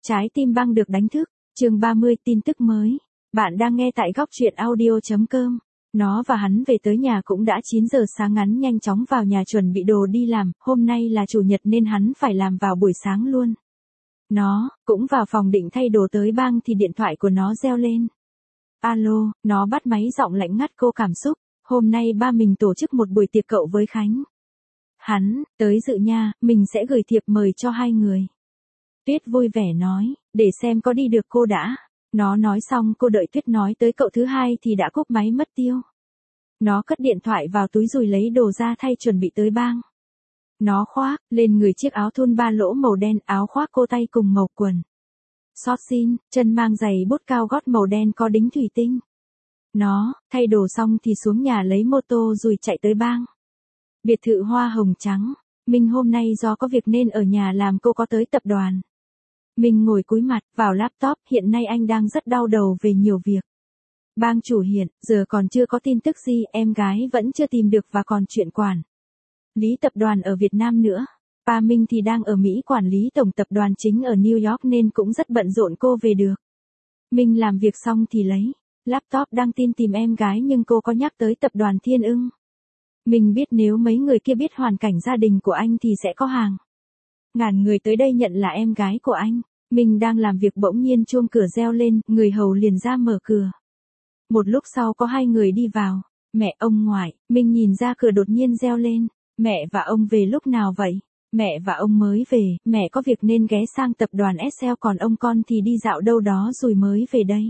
Trái tim băng được đánh thức, chương 30 tin tức mới. Bạn đang nghe tại góc truyện audio.com. Nó và hắn về tới nhà cũng đã 9 giờ sáng, ngắn nhanh chóng vào nhà chuẩn bị đồ đi làm, hôm nay là chủ nhật nên hắn phải làm vào buổi sáng luôn. Nó cũng vào phòng định thay đồ tới bang thì điện thoại của nó reo lên. Alo, nó bắt máy giọng lạnh ngắt cô cảm xúc, hôm nay ba mình tổ chức một buổi tiệc cậu với Khánh. Hắn, tới dự nha, mình sẽ gửi thiệp mời cho hai người. Tuyết vui vẻ nói, để xem có đi được cô đã. Nó nói xong cô đợi Tuyết nói tới cậu thứ hai thì đã cúp máy mất tiêu. Nó cất điện thoại vào túi rồi lấy đồ ra thay chuẩn bị tới bang. Nó khoác lên người chiếc áo thun ba lỗ màu đen, áo khoác cô tay cùng màu quần. Xót xin, chân mang giày bốt cao gót màu đen có đính thủy tinh. Nó thay đồ xong thì xuống nhà lấy mô tô rồi chạy tới bang. Biệt thự hoa hồng trắng. Minh hôm nay do có việc nên ở nhà làm, cô có tới tập đoàn. Minh ngồi cúi mặt vào laptop, hiện nay anh đang rất đau đầu về nhiều việc. Bang chủ hiện, giờ còn chưa có tin tức gì, em gái vẫn chưa tìm được và còn chuyện quản lý tập đoàn ở Việt Nam nữa. Ba Minh thì đang ở Mỹ quản lý tổng tập đoàn chính ở New York nên cũng rất bận rộn cô về được. Minh làm việc xong thì lấy laptop đăng tin tìm em gái nhưng cô có nhắc tới tập đoàn Thiên Ưng. Mình biết nếu mấy người kia biết hoàn cảnh gia đình của anh thì sẽ có hàng ngàn người tới đây nhận là em gái của anh. Mình đang làm việc bỗng nhiên chuông cửa reo lên, người hầu liền ra mở cửa. Một lúc sau có hai người đi vào. Mẹ, ông ngoại. Mình nhìn ra cửa đột nhiên reo lên. Mẹ và ông về lúc nào vậy? Mẹ và ông mới về, mẹ có việc nên ghé sang tập đoàn SL, còn ông con thì đi dạo đâu đó rồi mới về đây.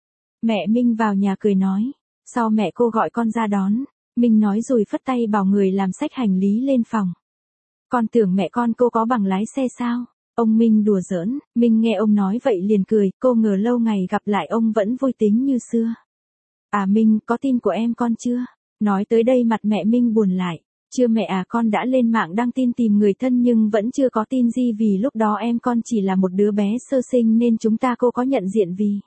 Mẹ Minh vào nhà cười nói. Sau mẹ cô gọi con ra đón. Minh nói rồi phất tay bảo người làm xách hành lý lên phòng. Con tưởng mẹ con cô có bằng lái xe sao? Ông Minh đùa giỡn. Minh nghe ông nói vậy liền cười, cô ngờ lâu ngày gặp lại ông vẫn vui tính như xưa. À Minh, có tin của em con chưa? Nói tới đây mặt mẹ Minh buồn lại. Chưa mẹ à, con đã lên mạng đăng tin tìm người thân nhưng vẫn chưa có tin gì vì lúc đó em con chỉ là một đứa bé sơ sinh nên chúng ta cô có nhận diện vì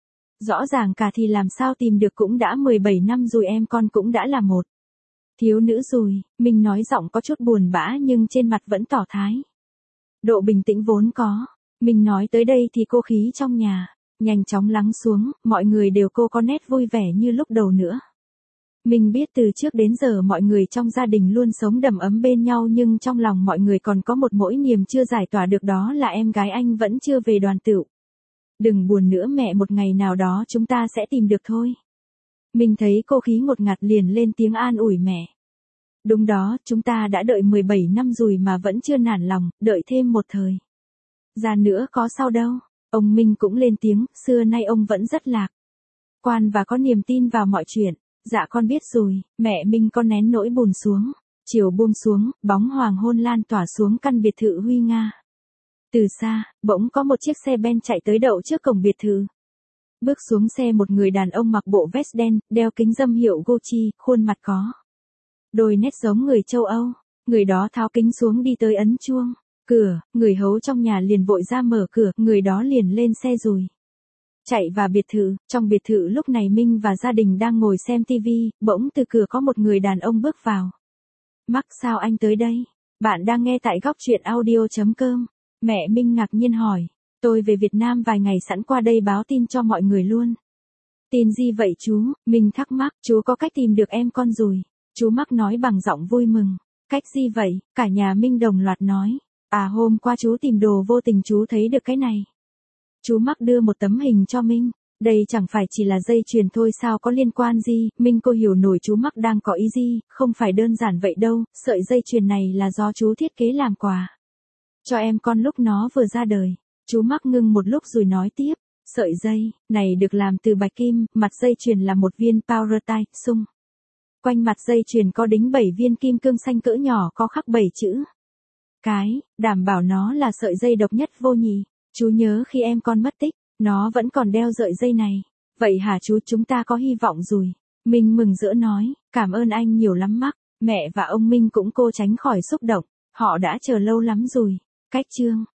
rõ ràng cả thì làm sao tìm được, cũng đã 17 năm rồi, em con cũng đã là một thiếu nữ rồi. Mình nói giọng có chút buồn bã nhưng trên mặt vẫn tỏ thái độ bình tĩnh vốn có. Mình nói tới đây thì cô khí trong nhà nhanh chóng lắng xuống, mọi người đều cô có nét vui vẻ như lúc đầu nữa. Mình biết từ trước đến giờ mọi người trong gia đình luôn sống đầm ấm bên nhau nhưng trong lòng mọi người còn có một nỗi niềm chưa giải tỏa được, đó là em gái anh vẫn chưa về đoàn tựu. Đừng buồn nữa mẹ, một ngày nào đó chúng ta sẽ tìm được thôi. Mình thấy cô khí ngột ngạt liền lên tiếng an ủi mẹ. Đúng đó, chúng ta đã đợi 17 năm rồi mà vẫn chưa nản lòng, đợi thêm một thời gian nữa có sao đâu. Ông Minh cũng lên tiếng, xưa nay ông vẫn rất lạc quan và có niềm tin vào mọi chuyện. Dạ con biết rồi, mẹ Minh con nén nỗi buồn xuống. Chiều buông xuống, bóng hoàng hôn lan tỏa xuống căn biệt thự huy nga. Từ xa, bỗng có một chiếc xe ben chạy tới đậu trước cổng biệt thự. Bước xuống xe một người đàn ông mặc bộ vest đen, đeo kính râm hiệu Gucci, khuôn mặt có đôi nét giống người châu Âu. Người đó tháo kính xuống đi tới ấn chuông cửa, người hấu trong nhà liền vội ra mở cửa, người đó liền lên xe rồi chạy vào biệt thự. Trong biệt thự lúc này Minh và gia đình đang ngồi xem tivi, bỗng từ cửa có một người đàn ông bước vào. Mắc, sao anh tới đây? Bạn đang nghe tại góc truyện audio.com. Mẹ Minh ngạc nhiên hỏi. Tôi về Việt Nam vài ngày, sẵn qua đây báo tin cho mọi người luôn. Tin gì vậy chú? Minh thắc mắc. Chú có cách tìm được em con rồi. Chú Mắc nói bằng giọng vui mừng. Cách gì vậy? Cả nhà Minh đồng loạt nói. À, hôm qua chú tìm đồ vô tình chú thấy được cái này. Chú Mắc đưa một tấm hình cho Minh. Đây chẳng phải chỉ là dây chuyền thôi sao, có liên quan gì? Minh cô hiểu nổi chú Mắc đang có ý gì, không phải đơn giản vậy đâu, sợi dây chuyền này là do chú thiết kế làm quà cho em con lúc nó vừa ra đời. Chú Mắc ngưng một lúc rồi nói tiếp, sợi dây này được làm từ bạch kim, mặt dây chuyền là một viên Powertite sung. Quanh mặt dây chuyền có đính 7 viên kim cương xanh cỡ nhỏ có khắc 7 chữ cái, đảm bảo nó là sợi dây độc nhất vô nhị. Chú nhớ khi em con mất tích, nó vẫn còn đeo sợi dây này. Vậy hả chú, chúng ta có hy vọng rồi. Minh mừng rỡ nói, cảm ơn anh nhiều lắm Mắc. Mẹ và ông Minh cũng cố tránh khỏi xúc động, họ đã chờ lâu lắm rồi. Cách chương